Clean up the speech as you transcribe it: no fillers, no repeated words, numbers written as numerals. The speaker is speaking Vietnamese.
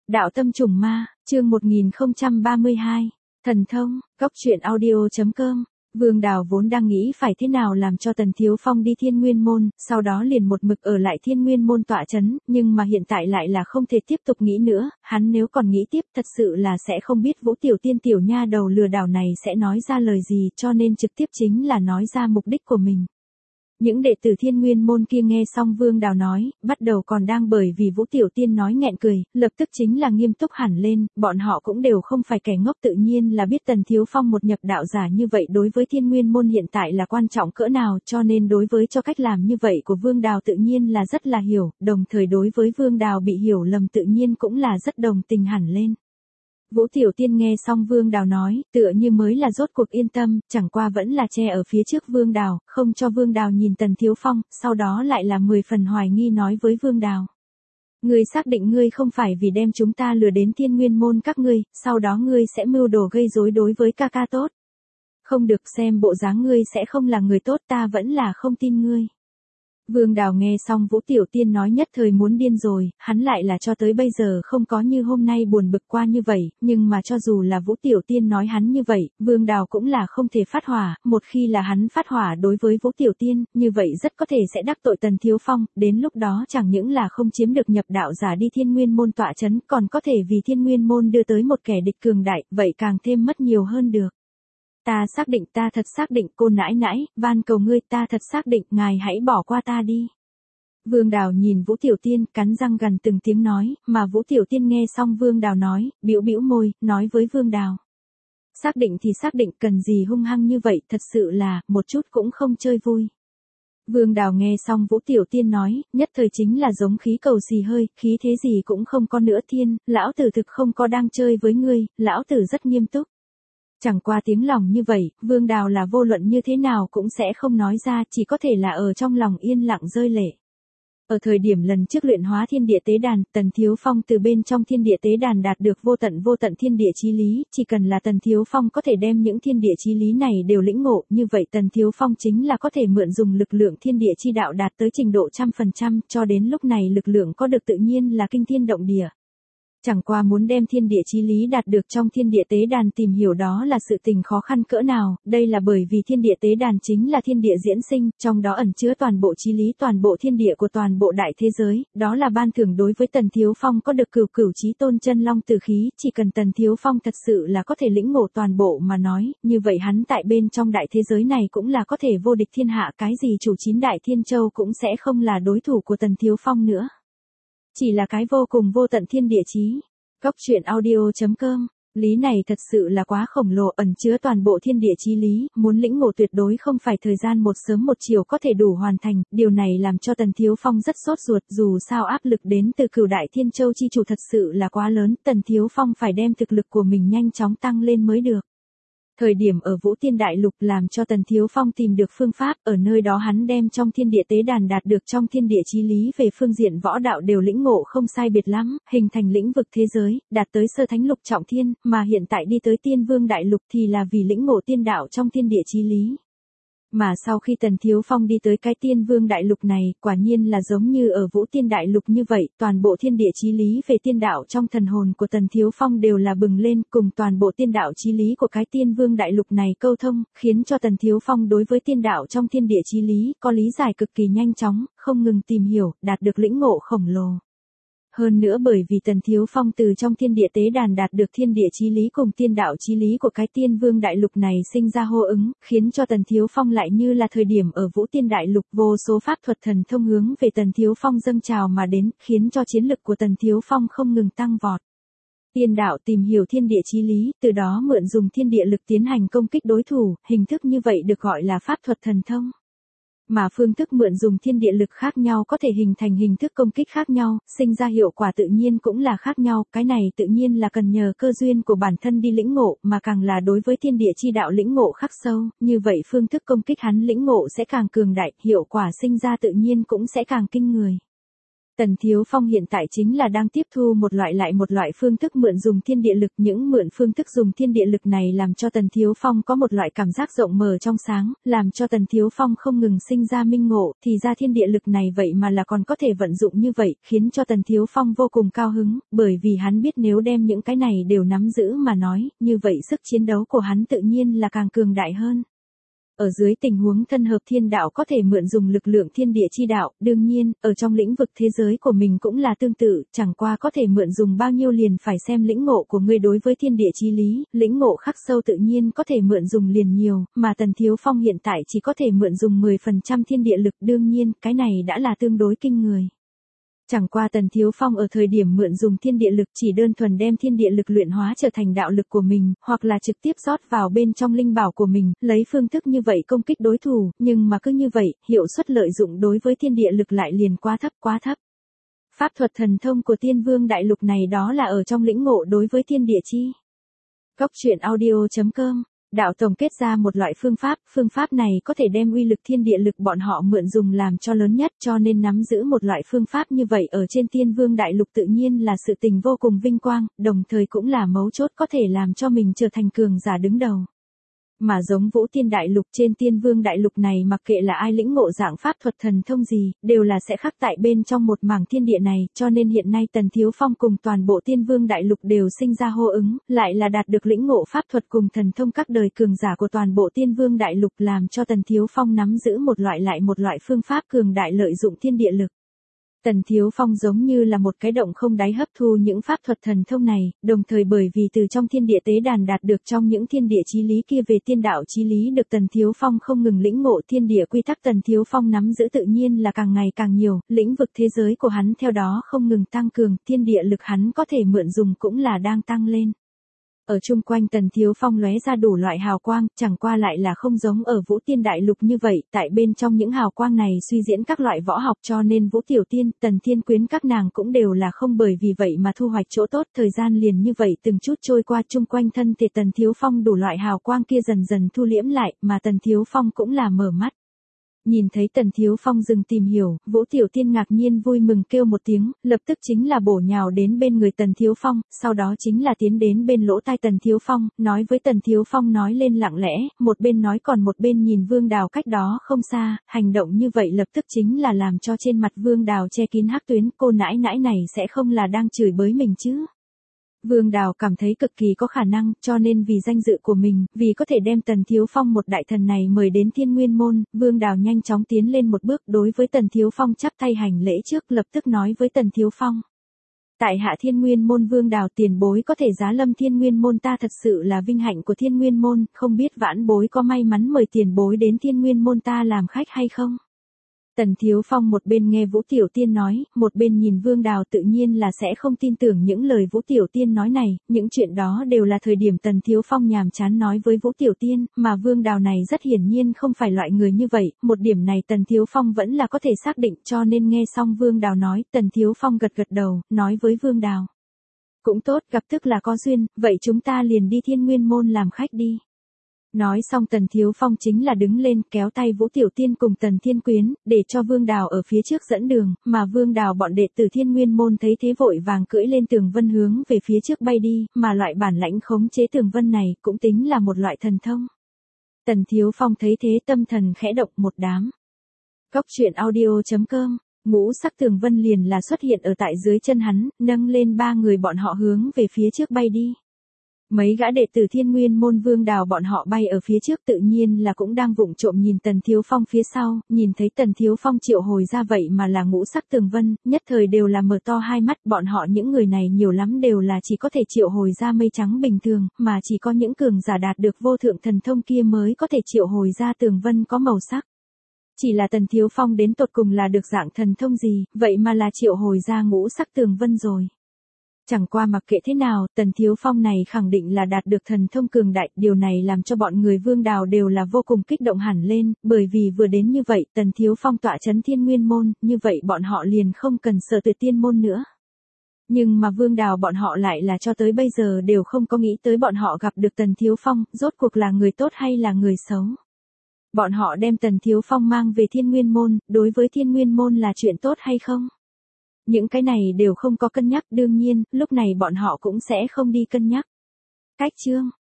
Đạo tâm trùng ma, chương 1032, thần thông, góc truyện audio.com. Vương Đào vốn đang nghĩ phải thế nào làm cho Tần Thiếu Phong đi Thiên Nguyên Môn, sau đó liền một mực ở lại Thiên Nguyên Môn tọa chấn, nhưng mà hiện tại lại là không thể tiếp tục nghĩ nữa, hắn nếu còn nghĩ tiếp thật sự là sẽ không biết Vũ Tiểu Tiên tiểu nha đầu lừa đảo này sẽ nói ra lời gì, cho nên trực tiếp chính là nói ra mục đích của mình. Những đệ tử Thiên Nguyên Môn kia nghe xong Vương Đào nói, bắt đầu còn đang bởi vì Vũ Tiểu Tiên nói nghẹn cười, lập tức chính là nghiêm túc hẳn lên, bọn họ cũng đều không phải kẻ ngốc, tự nhiên là biết Tần Thiếu Phong một nhập đạo giả như vậy đối với Thiên Nguyên Môn hiện tại là quan trọng cỡ nào, cho nên đối với cho cách làm như vậy của Vương Đào tự nhiên là rất là hiểu, đồng thời đối với Vương Đào bị hiểu lầm tự nhiên cũng là rất đồng tình hẳn lên. Vũ Tiểu Tiên nghe xong Vương Đào nói, tựa như mới là rốt cuộc yên tâm, chẳng qua vẫn là che ở phía trước Vương Đào, không cho Vương Đào nhìn Tần Thiếu Phong, sau đó lại là 10 phần hoài nghi nói với Vương Đào. Ngươi xác định ngươi không phải vì đem chúng ta lừa đến Thiên Nguyên Môn các ngươi, sau đó ngươi sẽ mưu đồ gây rối đối với ca ca tốt. Không được, xem bộ dáng ngươi sẽ không là người tốt, ta vẫn là không tin ngươi. Vương Đào nghe xong Vũ Tiểu Tiên nói nhất thời muốn điên rồi, hắn lại là cho tới bây giờ không có như hôm nay buồn bực qua như vậy, nhưng mà cho dù là Vũ Tiểu Tiên nói hắn như vậy, Vương Đào cũng là không thể phát hỏa, một khi là hắn phát hỏa đối với Vũ Tiểu Tiên, như vậy rất có thể sẽ đắc tội Tần Thiếu Phong, đến lúc đó chẳng những là không chiếm được nhập đạo giả đi Thiên Nguyên Môn tọa chấn, còn có thể vì Thiên Nguyên Môn đưa tới một kẻ địch cường đại, vậy càng thêm mất nhiều hơn được. Ta thật xác định, cô nãi nãi, van cầu ngươi, ta thật xác định, ngài hãy bỏ qua ta đi. Vương Đào nhìn Vũ Tiểu Tiên, cắn răng gằn từng tiếng nói, mà Vũ Tiểu Tiên nghe xong Vương Đào nói, bĩu bĩu môi, nói với Vương Đào. Xác định thì xác định, cần gì hung hăng như vậy, thật sự là, một chút cũng không chơi vui. Vương Đào nghe xong Vũ Tiểu Tiên nói, nhất thời chính là giống khí cầu xì hơi, khí thế gì cũng không có nữa. Thiên, lão tử thực không có đang chơi với ngươi, lão tử rất nghiêm túc. Chẳng qua tiếng lòng như vậy, Vương Đào là vô luận như thế nào cũng sẽ không nói ra, chỉ có thể là ở trong lòng yên lặng rơi lệ. Ở thời điểm lần trước luyện hóa thiên địa tế đàn, Tần Thiếu Phong từ bên trong thiên địa tế đàn đạt được vô tận thiên địa chí lý, chỉ cần là Tần Thiếu Phong có thể đem những thiên địa chí lý này đều lĩnh ngộ, như vậy Tần Thiếu Phong chính là có thể mượn dùng lực lượng thiên địa chi đạo đạt tới trình độ 100%, cho đến lúc này lực lượng có được tự nhiên là kinh thiên động địa. Chẳng qua muốn đem thiên địa chí lý đạt được trong thiên địa tế đàn tìm hiểu đó là sự tình khó khăn cỡ nào, đây là bởi vì thiên địa tế đàn chính là thiên địa diễn sinh, trong đó ẩn chứa toàn bộ chí lý toàn bộ thiên địa của toàn bộ đại thế giới, đó là ban thưởng đối với Tần Thiếu Phong có được cửu chí tôn chân long tử khí, chỉ cần Tần Thiếu Phong thật sự là có thể lĩnh ngộ toàn bộ mà nói, như vậy hắn tại bên trong đại thế giới này cũng là có thể vô địch thiên hạ, cái gì chủ 9 đại thiên châu cũng sẽ không là đối thủ của Tần Thiếu Phong nữa. Chỉ là cái vô cùng vô tận thiên địa chí. Góc truyện audio.com. Lý này thật sự là quá khổng lồ, ẩn chứa toàn bộ thiên địa chí lý, muốn lĩnh ngộ tuyệt đối không phải thời gian một sớm một chiều có thể đủ hoàn thành, điều này làm cho Tần Thiếu Phong rất sốt ruột, dù sao áp lực đến từ cửu đại thiên châu chi chủ thật sự là quá lớn, Tần Thiếu Phong phải đem thực lực của mình nhanh chóng tăng lên mới được. Thời điểm ở Vũ Tiên Đại Lục làm cho Tần Thiếu Phong tìm được phương pháp, ở nơi đó hắn đem trong thiên địa tế đàn đạt được trong thiên địa chí lý về phương diện võ đạo đều lĩnh ngộ không sai biệt lắm, hình thành lĩnh vực thế giới, đạt tới sơ thánh lục trọng thiên, mà hiện tại đi tới Tiên Vương Đại Lục thì là vì lĩnh ngộ tiên đạo trong thiên địa chí lý. Mà sau khi Tần Thiếu Phong đi tới cái Tiên Vương Đại Lục này, quả nhiên là giống như ở Vũ Tiên Đại Lục như vậy, toàn bộ thiên địa chí lý về tiên đạo trong thần hồn của Tần Thiếu Phong đều là bừng lên, cùng toàn bộ tiên đạo chí lý của cái Tiên Vương Đại Lục này câu thông, khiến cho Tần Thiếu Phong đối với tiên đạo trong thiên địa chí lý có lý giải cực kỳ nhanh chóng, không ngừng tìm hiểu, đạt được lĩnh ngộ khổng lồ. Hơn nữa bởi vì Tần Thiếu Phong từ trong thiên địa tế đàn đạt được thiên địa chí lý cùng tiên đạo chí lý của cái Tiên Vương Đại Lục này sinh ra hô ứng, khiến cho Tần Thiếu Phong lại như là thời điểm ở Vũ Tiên Đại Lục vô số pháp thuật thần thông hướng về Tần Thiếu Phong dâng trào mà đến, khiến cho chiến lực của Tần Thiếu Phong không ngừng tăng vọt. Tiên đạo tìm hiểu thiên địa chí lý, từ đó mượn dùng thiên địa lực tiến hành công kích đối thủ, hình thức như vậy được gọi là pháp thuật thần thông. Mà phương thức mượn dùng thiên địa lực khác nhau có thể hình thành hình thức công kích khác nhau, sinh ra hiệu quả tự nhiên cũng là khác nhau, cái này tự nhiên là cần nhờ cơ duyên của bản thân đi lĩnh ngộ, mà càng là đối với thiên địa chi đạo lĩnh ngộ khắc sâu, như vậy phương thức công kích hắn lĩnh ngộ sẽ càng cường đại, hiệu quả sinh ra tự nhiên cũng sẽ càng kinh người. Tần Thiếu Phong hiện tại chính là đang tiếp thu một loại lại một loại phương thức mượn dùng thiên địa lực, những mượn phương thức dùng thiên địa lực này làm cho Tần Thiếu Phong có một loại cảm giác rộng mở trong sáng, làm cho Tần Thiếu Phong không ngừng sinh ra minh ngộ, thì ra thiên địa lực này vậy mà là còn có thể vận dụng như vậy, khiến cho Tần Thiếu Phong vô cùng cao hứng, bởi vì hắn biết nếu đem những cái này đều nắm giữ mà nói, như vậy sức chiến đấu của hắn tự nhiên là càng cường đại hơn. Ở dưới tình huống thân hợp thiên đạo có thể mượn dùng lực lượng thiên địa chi đạo, đương nhiên, ở trong lĩnh vực thế giới của mình cũng là tương tự, chẳng qua có thể mượn dùng bao nhiêu liền phải xem lĩnh ngộ của ngươi đối với thiên địa chí lý, lĩnh ngộ khắc sâu tự nhiên có thể mượn dùng liền nhiều, mà Tần Thiếu Phong hiện tại chỉ có thể mượn dùng 10% thiên địa lực, đương nhiên, cái này đã là tương đối kinh người. Chẳng qua Tần Thiếu Phong ở thời điểm mượn dùng thiên địa lực chỉ đơn thuần đem thiên địa lực luyện hóa trở thành đạo lực của mình, hoặc là trực tiếp rót vào bên trong linh bảo của mình, lấy phương thức như vậy công kích đối thủ, nhưng mà cứ như vậy, hiệu suất lợi dụng đối với thiên địa lực lại liền quá thấp. Pháp thuật thần thông của Tiên Vương Đại Lục này đó là ở trong lĩnh ngộ đối với thiên địa chi. Góc truyện audio.com Đạo tổng kết ra một loại phương pháp này có thể đem uy lực thiên địa lực bọn họ mượn dùng làm cho lớn nhất, cho nên nắm giữ một loại phương pháp như vậy ở trên Tiên Vương Đại Lục tự nhiên là sự tình vô cùng vinh quang, đồng thời cũng là mấu chốt có thể làm cho mình trở thành cường giả đứng đầu. Mà giống Vũ Tiên Đại Lục trên Tiên Vương Đại Lục này mặc kệ là ai lĩnh ngộ dạng pháp thuật thần thông gì, đều là sẽ khắc tại bên trong một mảng thiên địa này, cho nên hiện nay Tần Thiếu Phong cùng toàn bộ Tiên Vương Đại Lục đều sinh ra hô ứng, lại là đạt được lĩnh ngộ pháp thuật cùng thần thông các đời cường giả của toàn bộ Tiên Vương Đại Lục, làm cho Tần Thiếu Phong nắm giữ một loại lại một loại phương pháp cường đại lợi dụng thiên địa lực. Tần Thiếu Phong giống như là một cái động không đáy hấp thu những pháp thuật thần thông này, đồng thời bởi vì từ trong thiên địa tế đàn đạt được trong những thiên địa chí lý kia về tiên đạo chí lý được Tần Thiếu Phong không ngừng lĩnh ngộ thiên địa quy tắc, Tần Thiếu Phong nắm giữ tự nhiên là càng ngày càng nhiều, lĩnh vực thế giới của hắn theo đó không ngừng tăng cường, thiên địa lực hắn có thể mượn dùng cũng là đang tăng lên. Ở chung quanh Tần Thiếu Phong lóe ra đủ loại hào quang, chẳng qua lại là không giống ở Vũ Tiên Đại Lục như vậy, tại bên trong những hào quang này suy diễn các loại võ học, cho nên Vũ Tiểu Tiên, Tần Thiên Quyến các nàng cũng đều là không bởi vì vậy mà thu hoạch chỗ tốt, thời gian liền như vậy từng chút trôi qua, chung quanh thân thể Tần Thiếu Phong đủ loại hào quang kia dần dần thu liễm lại, mà Tần Thiếu Phong cũng là mở mắt. Nhìn thấy Tần Thiếu Phong dừng tìm hiểu, Vũ Tiểu Tiên ngạc nhiên vui mừng kêu một tiếng, lập tức chính là bổ nhào đến bên người Tần Thiếu Phong, sau đó chính là tiến đến bên lỗ tai Tần Thiếu Phong, nói với Tần Thiếu Phong nói lên lặng lẽ, một bên nói còn một bên nhìn Vương Đào cách đó không xa, hành động như vậy lập tức chính là làm cho trên mặt Vương Đào che kín hắc tuyến, cô nãi nãi này sẽ không là đang chửi bới mình chứ. Vương Đào cảm thấy cực kỳ có khả năng, cho nên vì danh dự của mình, vì có thể đem Tần Thiếu Phong một đại thần này mời đến Thiên Nguyên Môn, Vương Đào nhanh chóng tiến lên một bước đối với Tần Thiếu Phong chắp tay hành lễ trước, lập tức nói với Tần Thiếu Phong. Tại hạ Thiên Nguyên Môn Vương Đào tiền bối có thể giá lâm Thiên Nguyên Môn, ta thật sự là vinh hạnh của Thiên Nguyên Môn, không biết vãn bối có may mắn mời tiền bối đến Thiên Nguyên Môn ta làm khách hay không? Tần Thiếu Phong một bên nghe Vũ Tiểu Tiên nói, một bên nhìn Vương Đào tự nhiên là sẽ không tin tưởng những lời Vũ Tiểu Tiên nói này, những chuyện đó đều là thời điểm Tần Thiếu Phong nhàm chán nói với Vũ Tiểu Tiên, mà Vương Đào này rất hiển nhiên không phải loại người như vậy, một điểm này Tần Thiếu Phong vẫn là có thể xác định, cho nên nghe xong Vương Đào nói, Tần Thiếu Phong gật gật đầu, nói với Vương Đào. Cũng tốt, gặp tức là có duyên, vậy chúng ta liền đi Thiên Nguyên Môn làm khách đi. Nói xong Tần Thiếu Phong chính là đứng lên kéo tay Vũ Tiểu Tiên cùng Tần Thiên Quyến, để cho Vương Đào ở phía trước dẫn đường, mà Vương Đào bọn đệ tử Thiên Nguyên Môn thấy thế vội vàng cưỡi lên tường vân hướng về phía trước bay đi, mà loại bản lãnh khống chế tường vân này cũng tính là một loại thần thông. Tần Thiếu Phong thấy thế tâm thần khẽ động một đám. Góc truyện audio.com Ngũ sắc tường vân liền là xuất hiện ở tại dưới chân hắn, nâng lên ba người bọn họ hướng về phía trước bay đi. Mấy gã đệ tử Thiên Nguyên Môn Vương Đào bọn họ bay ở phía trước tự nhiên là cũng đang vụng trộm nhìn Tần Thiếu Phong phía sau, nhìn thấy Tần Thiếu Phong triệu hồi ra vậy mà là ngũ sắc tường vân, nhất thời đều là mở to hai mắt, bọn họ những người này nhiều lắm đều là chỉ có thể triệu hồi ra mây trắng bình thường, mà chỉ có những cường giả đạt được vô thượng thần thông kia mới có thể triệu hồi ra tường vân có màu sắc. Chỉ là Tần Thiếu Phong đến tột cùng là được dạng thần thông gì, vậy mà là triệu hồi ra ngũ sắc tường vân rồi. Chẳng qua mặc kệ thế nào, Tần Thiếu Phong này khẳng định là đạt được thần thông cường đại, điều này làm cho bọn người Vương Đào đều là vô cùng kích động hẳn lên, bởi vì vừa đến như vậy, Tần Thiếu Phong tọa trấn Thiên Nguyên Môn, như vậy bọn họ liền không cần sợ Tuyệt Tiên Môn nữa. Nhưng mà Vương Đào bọn họ lại là cho tới bây giờ đều không có nghĩ tới bọn họ gặp được Tần Thiếu Phong, rốt cuộc là người tốt hay là người xấu. Bọn họ đem Tần Thiếu Phong mang về Thiên Nguyên Môn, đối với Thiên Nguyên Môn là chuyện tốt hay không? Những cái này đều không có cân nhắc, đương nhiên, lúc này bọn họ cũng sẽ không đi cân nhắc. Cách chương